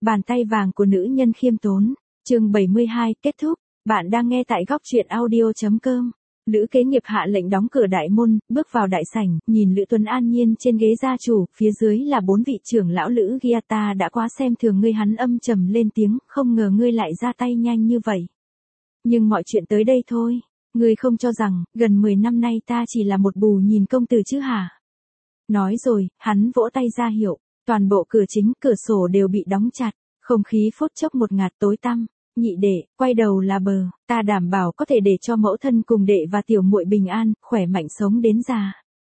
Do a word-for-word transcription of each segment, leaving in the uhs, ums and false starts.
Bàn tay vàng của nữ nhân khiêm tốn. Chương bảy mươi hai, kết thúc. Bạn đang nghe tại góc truyện audio chấm com. Lữ Kế Nghiệp hạ lệnh đóng cửa đại môn, bước vào đại sảnh, nhìn Lữ Tuấn an nhiên trên ghế gia chủ, phía dưới là bốn vị trưởng lão Lữ Gia ta đã quá xem thường ngươi, hắn âm trầm lên tiếng, không ngờ ngươi lại ra tay nhanh như vậy. Nhưng mọi chuyện tới đây thôi, ngươi không cho rằng, gần mười năm nay ta chỉ là một bù nhìn công tử chứ hả? Nói rồi, hắn vỗ tay ra hiệu, toàn bộ cửa chính, cửa sổ đều bị đóng chặt, không khí phút chốc một ngạt tối tăm. Nhị đệ, quay đầu là bờ, ta đảm bảo có thể để cho mẫu thân cùng đệ và tiểu muội bình an, khỏe mạnh sống đến già.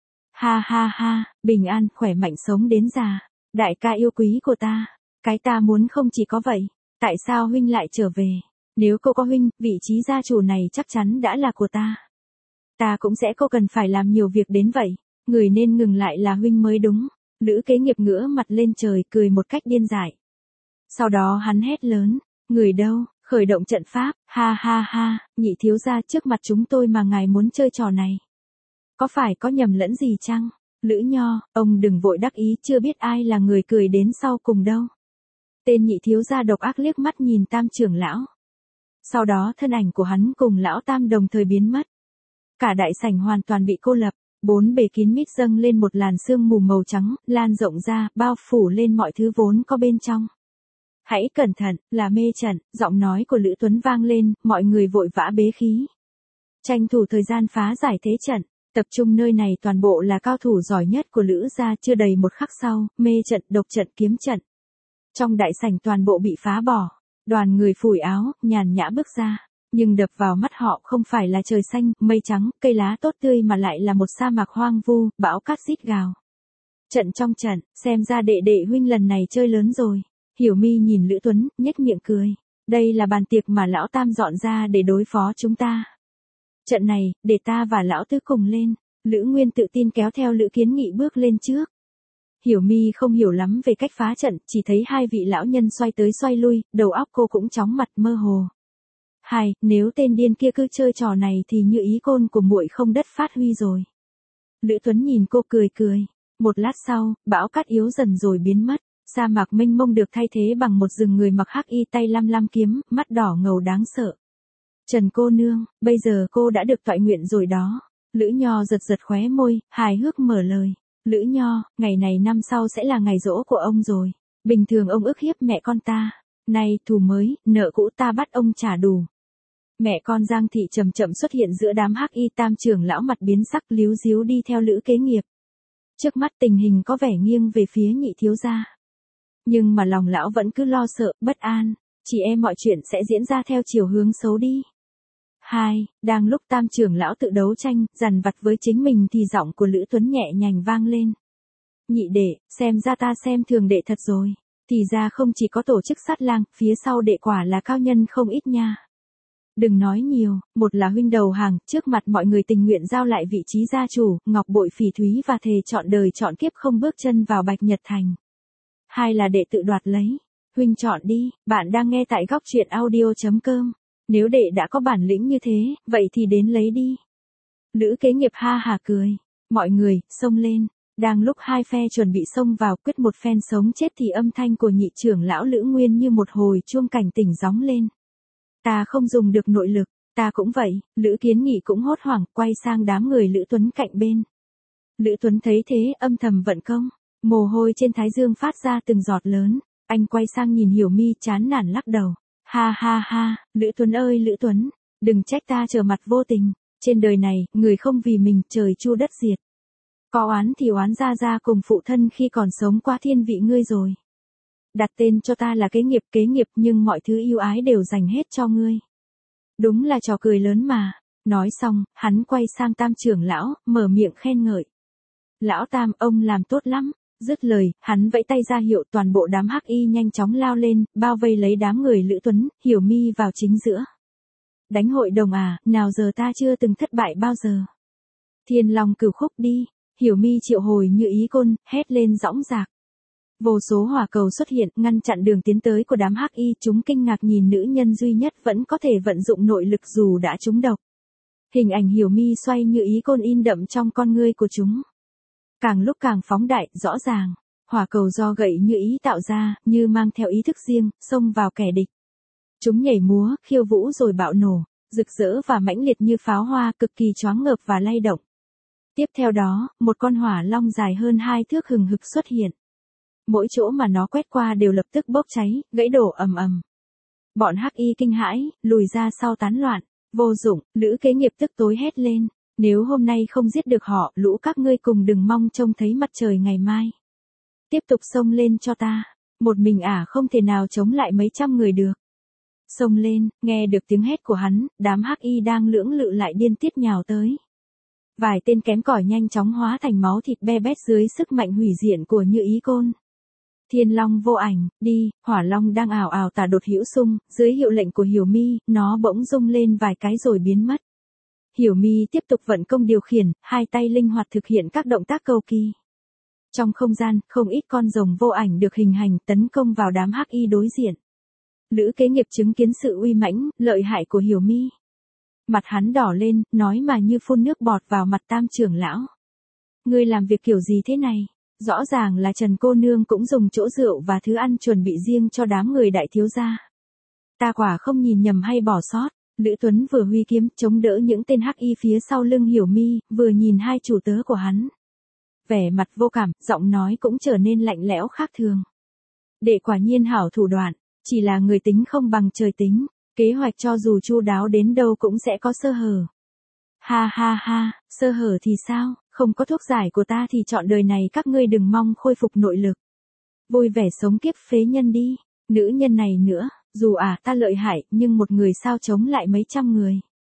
Ha ha ha, bình an, khỏe mạnh sống đến già. Đại ca yêu quý của ta, cái ta muốn không chỉ có vậy, tại sao huynh lại trở về? Nếu cô có huynh, vị trí gia chủ này chắc chắn đã là của ta. Ta cũng sẽ không cần phải làm nhiều việc đến vậy, người nên ngừng lại là huynh mới đúng. Lữ Kế Nghiệp ngửa mặt lên trời cười một cách điên dại. Sau đó hắn hét lớn. Người đâu, khởi động trận pháp, ha ha ha, nhị thiếu gia trước mặt chúng tôi mà ngài muốn chơi trò này. Có phải có nhầm lẫn gì chăng? Lữ Nho, ông đừng vội đắc ý, chưa biết ai là người cười đến sau cùng đâu. Tên nhị thiếu gia độc ác liếc mắt nhìn Tam trưởng lão. Sau đó thân ảnh của hắn cùng lão Tam đồng thời biến mất. Cả đại sảnh hoàn toàn bị cô lập, bốn bề kín mít dâng lên một làn sương mù màu trắng, lan rộng ra, bao phủ lên mọi thứ vốn có bên trong. Hãy cẩn thận, là mê trận, giọng nói của Lữ Tuấn vang lên, mọi người vội vã bế khí. Tranh thủ thời gian phá giải thế trận, tập trung nơi này toàn bộ là cao thủ giỏi nhất của Lữ gia, chưa đầy một khắc sau, mê trận, độc trận, kiếm trận. Trong đại sảnh toàn bộ bị phá bỏ, đoàn người phủi áo, nhàn nhã bước ra, nhưng đập vào mắt họ không phải là trời xanh, mây trắng, cây lá tốt tươi mà lại là một sa mạc hoang vu, bão cát rít gào. Trận trong trận, xem ra đệ đệ huynh lần này chơi lớn rồi. Hiểu Mi nhìn Lữ Tuấn, nhếch miệng cười. Đây là bàn tiệc mà lão Tam dọn ra để đối phó chúng ta. Trận này, để ta và lão Tứ cùng lên. Lữ Nguyên tự tin kéo theo Lữ Kiến Nghị bước lên trước. Hiểu Mi không hiểu lắm về cách phá trận, chỉ thấy hai vị lão nhân xoay tới xoay lui, đầu óc cô cũng chóng mặt mơ hồ. Hai, nếu tên điên kia cứ chơi trò này thì như ý côn của muội không đất phát huy rồi. Lữ Tuấn nhìn cô cười cười. Một lát sau, bão cát yếu dần rồi biến mất. Sa mạc mênh mông được thay thế bằng một rừng người mặc hắc y, tay lam lam kiếm, mắt đỏ ngầu đáng sợ. Trần cô nương, bây giờ cô đã được toại nguyện rồi đó. Lữ Nho giật giật khóe môi, hài hước mở lời. Lữ Nho, ngày này năm sau sẽ là ngày giỗ của ông rồi. Bình thường ông ức hiếp mẹ con ta. Nay, thù mới, nợ cũ ta bắt ông trả đủ. Mẹ con Giang Thị chậm chậm xuất hiện giữa đám hắc y, Tam trưởng lão mặt biến sắc líu díu đi theo Lữ Kế Nghiệp. Trước mắt tình hình có vẻ nghiêng về phía nhị thiếu gia. Nhưng mà lòng lão vẫn cứ lo sợ, bất an, chỉ e mọi chuyện sẽ diễn ra theo chiều hướng xấu đi. Hai, đang lúc Tam trưởng lão tự đấu tranh, dằn vặt với chính mình thì giọng của Lữ Tuấn nhẹ nhàng vang lên. Nhị đệ, xem ra ta xem thường đệ thật rồi. Thì ra không chỉ có tổ chức sát lang, phía sau đệ quả là cao nhân không ít nha. Đừng nói nhiều, một là huynh đầu hàng, trước mặt mọi người tình nguyện giao lại vị trí gia chủ, ngọc bội phỉ thúy và thề chọn đời chọn kiếp không bước chân vào Bạch Nhật Thành. Hai là đệ tự đoạt lấy. Huynh chọn đi, bạn đang nghe tại góc truyện audio chấm com. Nếu đệ đã có bản lĩnh như thế, vậy thì đến lấy đi. Lữ Kế Nghiệp ha hả cười. Mọi người, xông lên. Đang lúc hai phe chuẩn bị xông vào quyết một phen sống chết thì âm thanh của nhị trưởng lão Lữ Nguyên như một hồi chuông cảnh tỉnh gióng lên. Ta không dùng được nội lực, ta cũng vậy. Lữ Kiến Nghị cũng hốt hoảng, quay sang đám người Lữ Tuấn cạnh bên. Lữ Tuấn thấy thế, âm thầm vận công. Mồ hôi trên thái dương phát ra từng giọt lớn, anh quay sang nhìn Hiểu Mi chán nản lắc đầu. Ha ha ha, Lữ Tuấn ơi Lữ Tuấn, đừng trách ta trở mặt vô tình, trên đời này, người không vì mình trời chu đất diệt. Có oán thì oán ra ra cùng phụ thân khi còn sống qua thiên vị ngươi rồi. Đặt tên cho ta là Kế Nghiệp Kế Nghiệp nhưng mọi thứ yêu ái đều dành hết cho ngươi. Đúng là trò cười lớn mà. Nói xong, hắn quay sang Tam trưởng lão, mở miệng khen ngợi. Lão Tam, ông làm tốt lắm. Dứt lời, hắn vẫy tay ra hiệu, toàn bộ đám hắc y nhanh chóng lao lên, bao vây lấy đám người Lữ Tuấn, Hiểu Mi vào chính giữa. Đánh hội đồng à, nào giờ ta chưa từng thất bại bao giờ. Thiên Long Cửu Khúc đi, Hiểu Mi triệu hồi như ý côn, hét lên dõng dạc. Vô số hỏa cầu xuất hiện, ngăn chặn đường tiến tới của đám hắc y, chúng kinh ngạc nhìn nữ nhân duy nhất vẫn có thể vận dụng nội lực dù đã trúng độc. Hình ảnh Hiểu Mi xoay như ý côn in đậm trong con ngươi của chúng. Càng lúc càng phóng đại, rõ ràng. hỏa cầu do gậy như ý tạo ra, như mang theo ý thức riêng, xông vào kẻ địch. Chúng nhảy múa, khiêu vũ rồi bạo nổ, rực rỡ và mãnh liệt như pháo hoa, cực kỳ choáng ngợp và lay động. Tiếp theo đó, một con hỏa long dài hơn hai thước hừng hực xuất hiện. Mỗi chỗ mà nó quét qua đều lập tức bốc cháy, gãy đổ ầm ầm. Bọn hắc y kinh hãi, lùi ra sau tán loạn. Vô dụng, Lữ Kế Nghiệp tức tối hét lên. Nếu hôm nay không giết được họ, lũ các ngươi cùng đừng mong trông thấy mặt trời ngày mai. Tiếp tục xông lên cho ta. Một mình ả không thể nào chống lại mấy trăm người được. Xông lên, nghe được tiếng hét của hắn, đám hắc y đang lưỡng lự lại điên tiết nhào tới. Vài tên kém cỏi nhanh chóng hóa thành máu thịt be bét dưới sức mạnh hủy diệt của Như Ý Côn. Thiên Long vô ảnh, đi, Hỏa Long đang ào ào tả đột hữu xung, dưới hiệu lệnh của Hiểu Mi, nó bỗng rung lên vài cái rồi biến mất. Hiểu Mi tiếp tục vận công điều khiển, hai tay linh hoạt thực hiện các động tác cầu kỳ. Trong không gian, không ít con rồng vô ảnh được hình thành tấn công vào đám hắc y đối diện. Lữ Kế Nghiệp chứng kiến sự uy mãnh, lợi hại của Hiểu Mi. Mặt hắn đỏ lên, nói mà như phun nước bọt vào mặt Tam trưởng lão. Ngươi làm việc kiểu gì thế này? Rõ ràng là Trần cô nương cũng dùng chỗ rượu và thứ ăn chuẩn bị riêng cho đám người đại thiếu gia. Ta quả không nhìn nhầm hay bỏ sót. Lữ Tuấn vừa huy kiếm chống đỡ những tên hắc y phía sau lưng Hiểu Mi, vừa nhìn hai chủ tớ của hắn. Vẻ mặt vô cảm, giọng nói cũng trở nên lạnh lẽo khác thường. Đệ quả nhiên hảo thủ đoạn, chỉ là người tính không bằng trời tính, kế hoạch cho dù chu đáo đến đâu cũng sẽ có sơ hở. Ha ha ha, sơ hở thì sao, không có thuốc giải của ta thì chọn đời này các ngươi đừng mong khôi phục nội lực. Vui vẻ sống kiếp phế nhân đi, nữ nhân này nữa, dù à ta lợi hại nhưng một người sao chống lại mấy trăm người.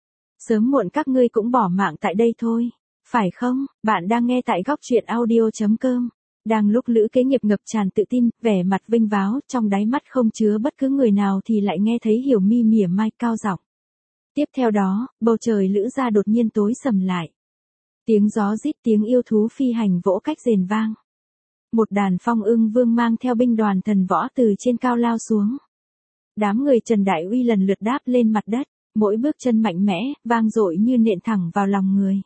Sớm muộn các ngươi cũng bỏ mạng tại đây thôi, phải không? Bạn đang nghe tại góc truyện audio chấm com. Đang lúc Lữ Kế Nghiệp ngập tràn tự tin, vẻ mặt vinh váo, trong đáy mắt không chứa bất cứ người nào thì lại nghe thấy Hiểu Mi mỉa mai cao giọng. Tiếp theo đó, bầu trời Lữ gia đột nhiên tối sầm lại. Tiếng gió rít, tiếng yêu thú phi hành vỗ cách rền vang. Một đàn phong ưng vương mang theo binh đoàn thần võ từ trên cao lao xuống. Đám người Trần Đại Uy lần lượt đáp lên mặt đất, mỗi bước chân mạnh mẽ, vang dội như nện thẳng vào lòng người.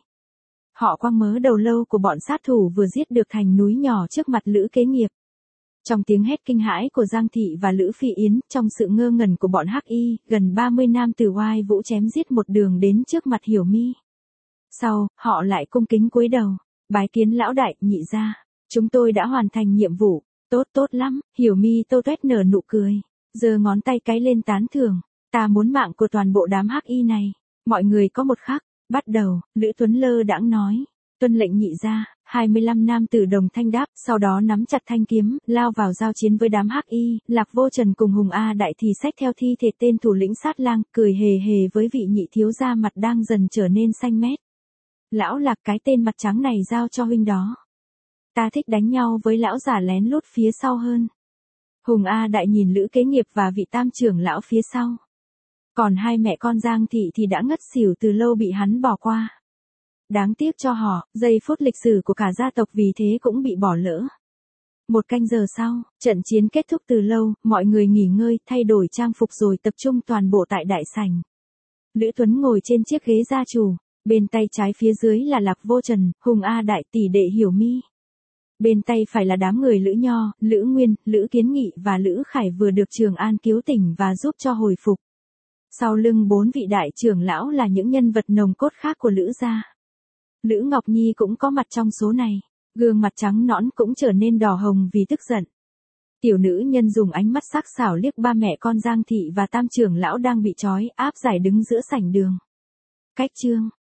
Họ quăng mớ đầu lâu của bọn sát thủ vừa giết được thành núi nhỏ trước mặt Lữ Kế Nghiệp. Trong tiếng hét kinh hãi của Giang Thị và Lữ Phi Yến, trong sự ngơ ngẩn của bọn hắc y, gần ba mươi nam tử oai vũ chém giết một đường đến trước mặt Hiểu Mi. Sau, họ lại cung kính cúi đầu, bái kiến lão đại, nhị gia, chúng tôi đã hoàn thành nhiệm vụ, tốt tốt lắm. Hiểu Mi tô toét nở nụ cười, giơ ngón tay cái lên tán thưởng, ta muốn mạng của toàn bộ đám hắc y này. Mọi người có một khắc, bắt đầu, Lữ Tuấn lơ đãng nói, tuân lệnh nhị gia. hai mươi lăm nam tử đồng thanh đáp, sau đó nắm chặt thanh kiếm, lao vào giao chiến với đám hắc y. Lạc Vô Trần cùng Hùng A Đại thì xách theo thi thể tên thủ lĩnh sát lang, cười hề hề với vị nhị thiếu gia mặt đang dần trở nên xanh mét. Lão Lạc, cái tên mặt trắng này giao cho huynh đó. Ta thích đánh nhau với lão giả lén lút phía sau hơn. Hùng A Đại nhìn Lữ Kế Nghiệp và vị Tam trưởng lão phía sau. Còn hai mẹ con Giang Thị thì đã ngất xỉu từ lâu, bị hắn bỏ qua. Đáng tiếc cho họ, giây phút lịch sử của cả gia tộc vì thế cũng bị bỏ lỡ. Một canh giờ sau, trận chiến kết thúc từ lâu, mọi người nghỉ ngơi, thay đổi trang phục rồi tập trung toàn bộ tại đại sảnh. Lữ Tuấn ngồi trên chiếc ghế gia chủ, bên tay trái phía dưới là Lạc Vô Trần, Hùng A Đại, tỷ đệ Hiểu Mi. Bên tay phải là đám người Lữ Nho, Lữ Nguyên, Lữ Kiến Nghị và Lữ Khải vừa được Trường An cứu tỉnh và giúp cho hồi phục. Sau lưng bốn vị đại trưởng lão là những nhân vật nồng cốt khác của Lữ gia. Lữ Ngọc Nhi cũng có mặt trong số này, gương mặt trắng nõn cũng trở nên đỏ hồng vì tức giận. Tiểu nữ nhân dùng ánh mắt sắc sảo liếc ba mẹ con Giang Thị và Tam trưởng lão đang bị trói áp giải đứng giữa sảnh đường. Cách chương